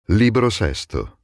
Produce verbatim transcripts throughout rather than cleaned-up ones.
Libro sesto.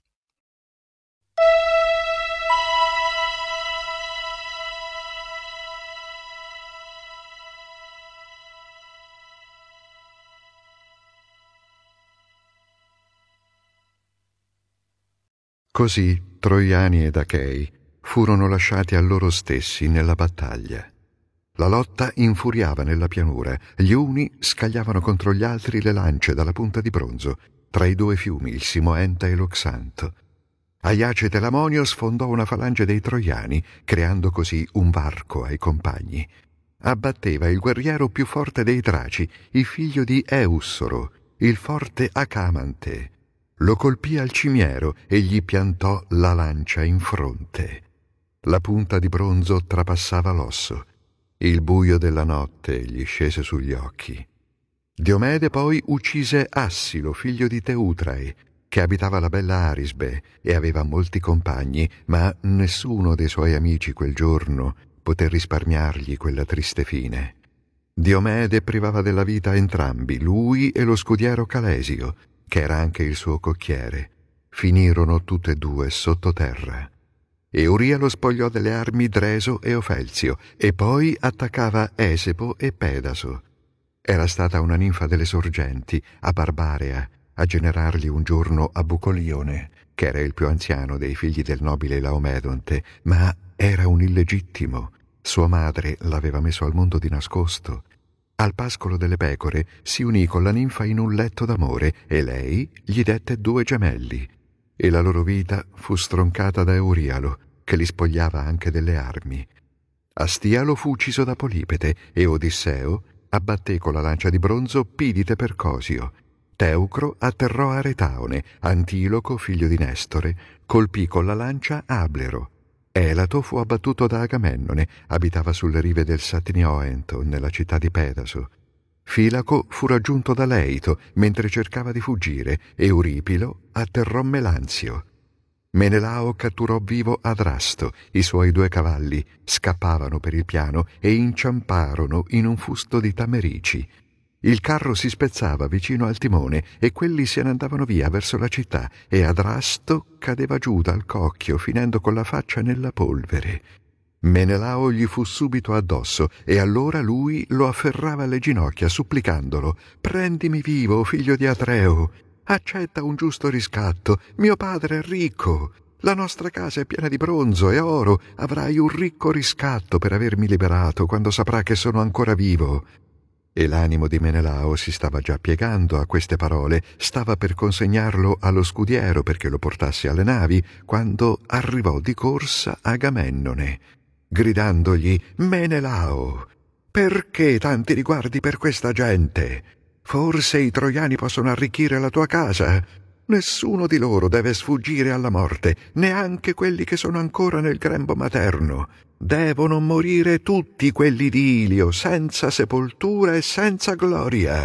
Così Troiani ed Achei furono lasciati a loro stessi nella battaglia. La lotta infuriava nella pianura, gli uni scagliavano contro gli altri le lance dalla punta di bronzo, tra i due fiumi, il Simoenta e l'Oxanto. Aiace Telamonio sfondò una falange dei Troiani, creando così un varco ai compagni. Abbatteva il guerriero più forte dei Traci, il figlio di Eussoro, il forte Acamante. Lo colpì al cimiero e gli piantò la lancia in fronte. La punta di bronzo trapassava l'osso. Il buio della notte gli scese sugli occhi. Diomede poi uccise Assilo, figlio di Teutrae, che abitava la bella Arisbe e aveva molti compagni, ma nessuno dei suoi amici quel giorno poté risparmiargli quella triste fine. Diomede privava della vita entrambi, lui e lo scudiero Calesio, che era anche il suo cocchiere. Finirono tutte e due sottoterra. Euria lo spogliò delle armi Dreso e Ofelzio, e poi attaccava Esepo e Pedaso. Era stata una ninfa delle sorgenti, a Barbarea, a generargli un giorno a Bucolione, che era il più anziano dei figli del nobile Laomedonte, ma era un illegittimo. Sua madre l'aveva messo al mondo di nascosto. Al pascolo delle pecore si unì con la ninfa in un letto d'amore e lei gli dette due gemelli. E la loro vita fu stroncata da Eurialo, che li spogliava anche delle armi. Astialo fu ucciso da Polipete e Odisseo abbatté con la lancia di bronzo Pidite per Cosio. Teucro atterrò Aretaone, Antiloco, figlio di Nestore, colpì con la lancia Ablero. Elato fu abbattuto da Agamennone, abitava sulle rive del Satnioento, nella città di Pedaso. Filaco fu raggiunto da Leito mentre cercava di fuggire, e Euripilo atterrò Melanzio. Menelao catturò vivo Adrasto, i suoi due cavalli scappavano per il piano e inciamparono in un fusto di tamerici. Il carro si spezzava vicino al timone e quelli se ne andavano via verso la città e Adrasto cadeva giù dal cocchio finendo con la faccia nella polvere. Menelao gli fu subito addosso e allora lui lo afferrava alle ginocchia supplicandolo: «Prendimi vivo, figlio di Atreo! Accetta un giusto riscatto, mio padre è ricco, la nostra casa è piena di bronzo e oro, avrai un ricco riscatto per avermi liberato quando saprà che sono ancora vivo». E l'animo di Menelao si stava già piegando a queste parole, stava per consegnarlo allo scudiero perché lo portasse alle navi, quando arrivò di corsa Agamennone, gridandogli: «Menelao, perché tanti riguardi per questa gente? Forse i troiani possono arricchire la tua casa? Nessuno di loro deve sfuggire alla morte, neanche quelli che sono ancora nel grembo materno. Devono morire tutti quelli di Ilio, senza sepoltura e senza gloria».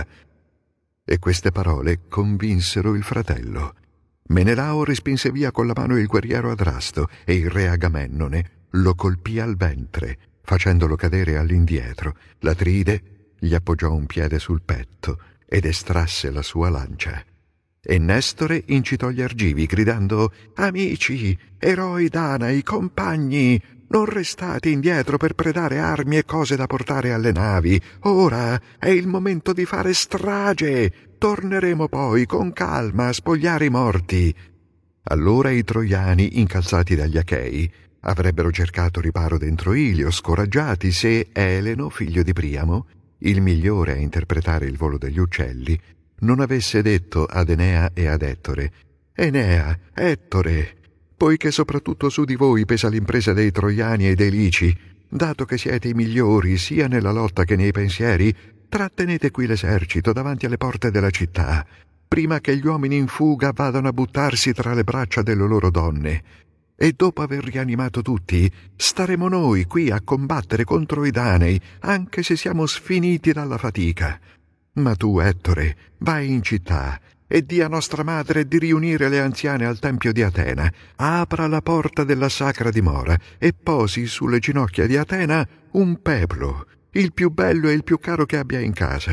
E queste parole convinsero il fratello. Menelao respinse via con la mano il guerriero Adrasto e il re Agamennone lo colpì al ventre, facendolo cadere all'indietro. L'Atride gli appoggiò un piede sul petto ed estrasse la sua lancia. E Nestore incitò gli argivi, gridando: «Amici, eroi Danai, compagni, non restate indietro per predare armi e cose da portare alle navi. Ora è il momento di fare strage. Torneremo poi con calma a spogliare i morti». Allora i troiani, incalzati dagli Achei, avrebbero cercato riparo dentro Ilio, scoraggiati, se Eleno, figlio di Priamo, il migliore a interpretare il volo degli uccelli, non avesse detto ad Enea e ad Ettore: «Enea, Ettore, poiché soprattutto su di voi pesa l'impresa dei troiani e dei lici, dato che siete i migliori sia nella lotta che nei pensieri, trattenete qui l'esercito davanti alle porte della città, prima che gli uomini in fuga vadano a buttarsi tra le braccia delle loro donne. E dopo aver rianimato tutti, staremo noi qui a combattere contro i Danei, anche se siamo sfiniti dalla fatica. Ma tu, Ettore, vai in città e di a nostra madre di riunire le anziane al tempio di Atena. Apra la porta della sacra dimora e posi sulle ginocchia di Atena un peplo, il più bello e il più caro che abbia in casa.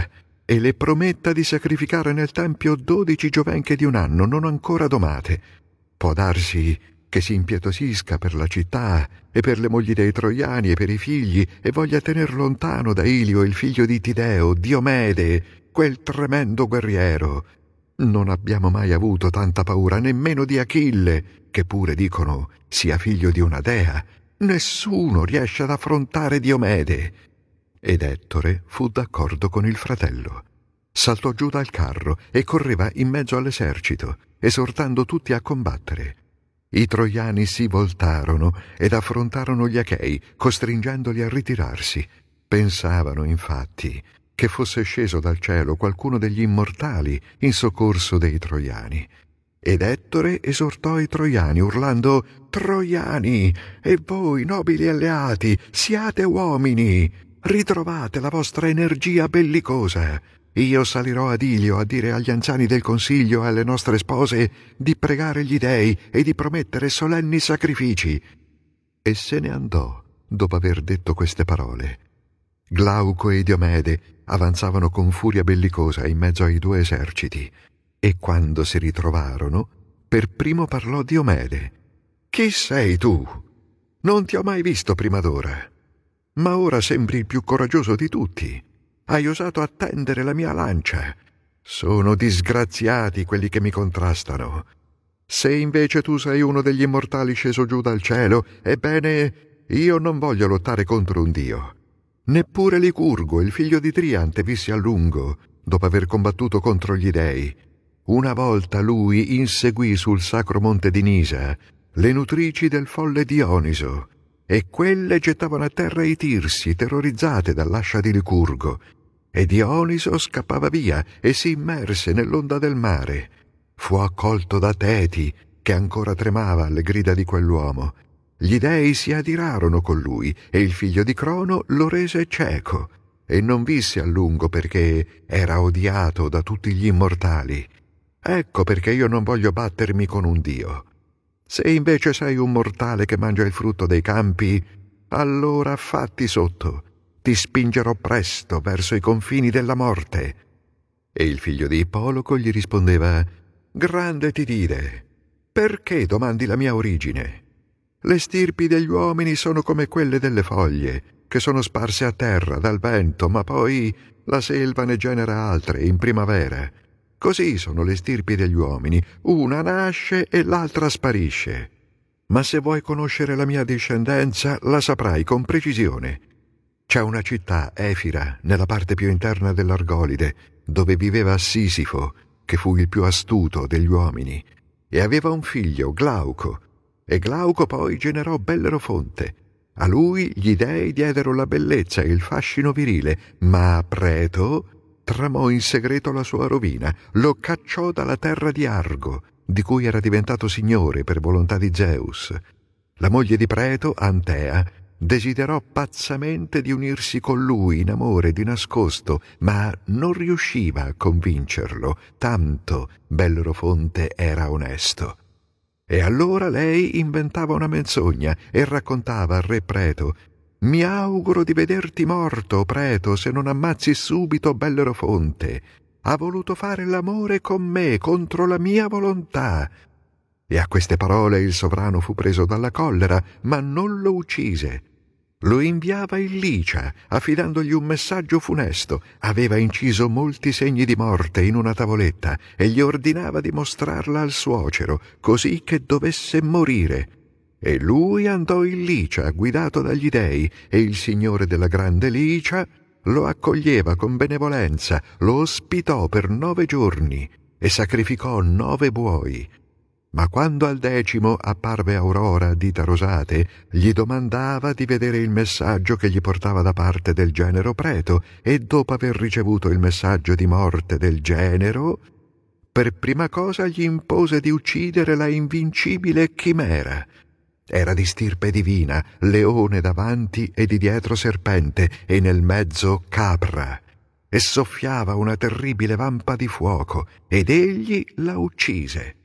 e le prometta di sacrificare nel tempio dodici giovenche di un anno non ancora domate. Può darsi che si impietosisca per la città e per le mogli dei troiani e per i figli e voglia tener lontano da Ilio il figlio di Tideo, Diomede, quel tremendo guerriero. Non abbiamo mai avuto tanta paura nemmeno di Achille, che pure dicono sia figlio di una dea. Nessuno riesce ad affrontare Diomede. Ed Ettore fu d'accordo con il fratello. Saltò giù dal carro e correva in mezzo all'esercito, esortando tutti a combattere. I troiani si voltarono ed affrontarono gli Achei, costringendoli a ritirarsi. Pensavano, infatti, che fosse sceso dal cielo qualcuno degli immortali in soccorso dei troiani. Ed Ettore esortò i troiani, urlando: «Troiani, e voi, nobili alleati, siate uomini! Ritrovate la vostra energia bellicosa! Io salirò ad Ilio a dire agli anziani del consiglio e alle nostre spose di pregare gli dei e di promettere solenni sacrifici». E se ne andò dopo aver detto queste parole. Glauco e Diomede avanzavano con furia bellicosa in mezzo ai due eserciti, e quando si ritrovarono, per primo parlò Diomede. «Chi sei tu? Non ti ho mai visto prima d'ora, ma ora sembri il più coraggioso di tutti. Hai osato attendere la mia lancia. Sono disgraziati quelli che mi contrastano. Se invece tu sei uno degli immortali sceso giù dal cielo, ebbene, io non voglio lottare contro un dio. Neppure Licurgo, il figlio di Triante, visse a lungo, dopo aver combattuto contro gli dei. Una volta lui inseguì sul sacro monte di Nisa le nutrici del folle Dioniso, e quelle gettavano a terra i tirsi, terrorizzate dall'ascia di Licurgo, e Dioniso scappava via e si immerse nell'onda del mare. Fu accolto da Teti, che ancora tremava alle grida di quell'uomo. Gli dei si adirarono con lui e il figlio di Crono lo rese cieco, e non visse a lungo perché era odiato da tutti gli immortali. Ecco perché io non voglio battermi con un dio. Se invece sei un mortale che mangia il frutto dei campi, allora fatti sotto, ti spingerò presto verso i confini della morte». E il figlio di Ippoloco gli rispondeva: «Grande Tidide, perché domandi la mia origine? Le stirpi degli uomini sono come quelle delle foglie, che sono sparse a terra dal vento, ma poi la selva ne genera altre in primavera. Così sono le stirpi degli uomini, una nasce e l'altra sparisce. Ma se vuoi conoscere la mia discendenza, la saprai con precisione. C'è una città, Efira, nella parte più interna dell'Argolide, dove viveva Sisifo, che fu il più astuto degli uomini, e aveva un figlio, Glauco, e Glauco poi generò Bellerofonte. A lui gli dei diedero la bellezza e il fascino virile, ma Preto tramò in segreto la sua rovina, lo cacciò dalla terra di Argo, di cui era diventato signore per volontà di Zeus. La moglie di Preto, Antea, desiderò pazzamente di unirsi con lui in amore di nascosto, ma non riusciva a convincerlo, tanto Bellerofonte era onesto. E allora lei inventava una menzogna e raccontava al re Preto: «Mi auguro di vederti morto, Preto, se non ammazzi subito Bellerofonte. Ha voluto fare l'amore con me contro la mia volontà». E a queste parole il sovrano fu preso dalla collera, ma non lo uccise. Lo inviava in Licia, affidandogli un messaggio funesto. Aveva inciso molti segni di morte in una tavoletta e gli ordinava di mostrarla al suocero, così che dovesse morire. E lui andò in Licia, guidato dagli dei, e il signore della grande Licia lo accoglieva con benevolenza, lo ospitò per nove giorni e sacrificò nove buoi. Ma quando al decimo apparve Aurora, dita Rosate, gli domandava di vedere il messaggio che gli portava da parte del genero Preto, e dopo aver ricevuto il messaggio di morte del genero, per prima cosa gli impose di uccidere la invincibile Chimera. Era di stirpe divina, leone davanti e di dietro serpente, e nel mezzo capra, e soffiava una terribile vampa di fuoco, ed egli la uccise.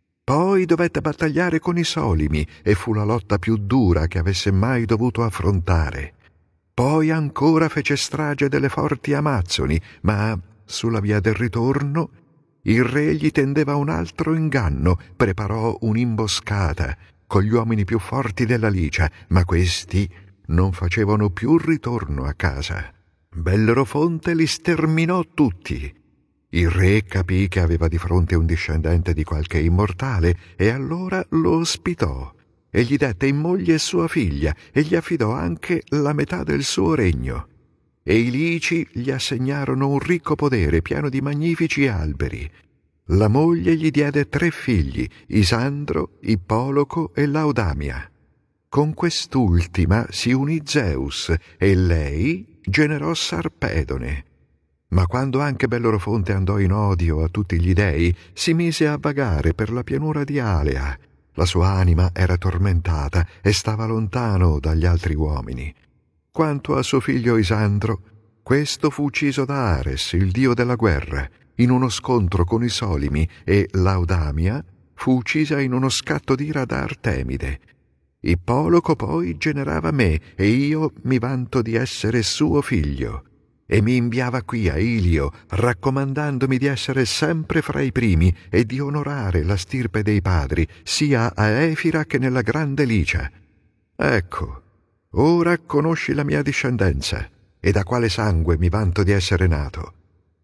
Poi dovette battagliare con i Solimi, e fu la lotta più dura che avesse mai dovuto affrontare. Poi ancora fece strage delle forti Amazzoni, ma sulla via del ritorno, il re gli tendeva un altro inganno, preparò un'imboscata con gli uomini più forti della Licia, ma questi non facevano più ritorno a casa. Bellerofonte li sterminò tutti. Il re capì che aveva di fronte un discendente di qualche immortale e allora lo ospitò e gli dette in moglie sua figlia e gli affidò anche la metà del suo regno. E i Lici gli assegnarono un ricco podere pieno di magnifici alberi. La moglie gli diede tre figli, Isandro, Ippoloco e Laodamia. Con quest'ultima si unì Zeus e lei generò Sarpedone. Ma quando anche Bellerofonte andò in odio a tutti gli dei, si mise a vagare per la pianura di Alea. La sua anima era tormentata e stava lontano dagli altri uomini. Quanto a suo figlio Isandro, questo fu ucciso da Ares, il dio della guerra, in uno scontro con i Solimi, e Laodamia fu uccisa in uno scatto d'ira da Artemide. Ippoloco poi generava me, e io mi vanto di essere suo figlio. E mi inviava qui a Ilio, raccomandandomi di essere sempre fra i primi e di onorare la stirpe dei padri, sia a Efira che nella grande Licia. Ecco, ora conosci la mia discendenza e da quale sangue mi vanto di essere nato.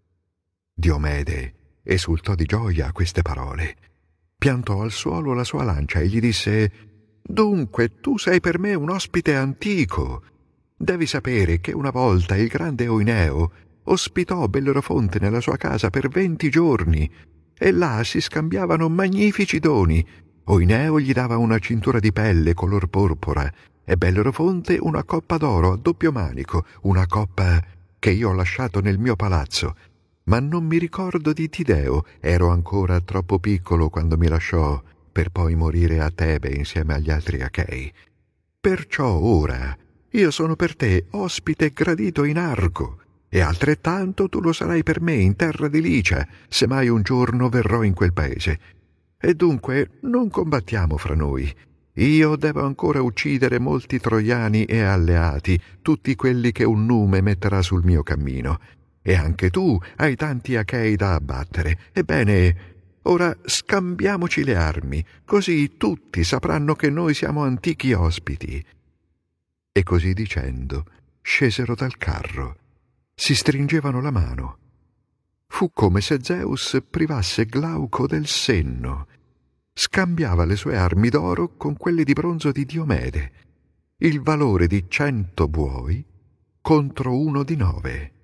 Diomede esultò di gioia a queste parole. Piantò al suolo la sua lancia e gli disse: «Dunque tu sei per me un ospite antico. Devi sapere che una volta il grande Oineo ospitò Bellerofonte nella sua casa per venti giorni e là si scambiavano magnifici doni. Oineo gli dava una cintura di pelle color porpora e Bellerofonte una coppa d'oro a doppio manico, una coppa che io ho lasciato nel mio palazzo. Ma non mi ricordo di Tideo, ero ancora troppo piccolo quando mi lasciò per poi morire a Tebe insieme agli altri Achei. Perciò ora io sono per te ospite gradito in Argo, e altrettanto tu lo sarai per me in terra di Licia, se mai un giorno verrò in quel paese. E dunque non combattiamo fra noi. Io devo ancora uccidere molti troiani e alleati, tutti quelli che un nume metterà sul mio cammino. E anche tu hai tanti Achei da abbattere. Ebbene, ora scambiamoci le armi, così tutti sapranno che noi siamo antichi ospiti». E così dicendo, scesero dal carro. Si stringevano la mano. Fu come se Zeus privasse Glauco del senno. Scambiava le sue armi d'oro con quelle di bronzo di Diomede, il valore di cento buoi contro uno di nove.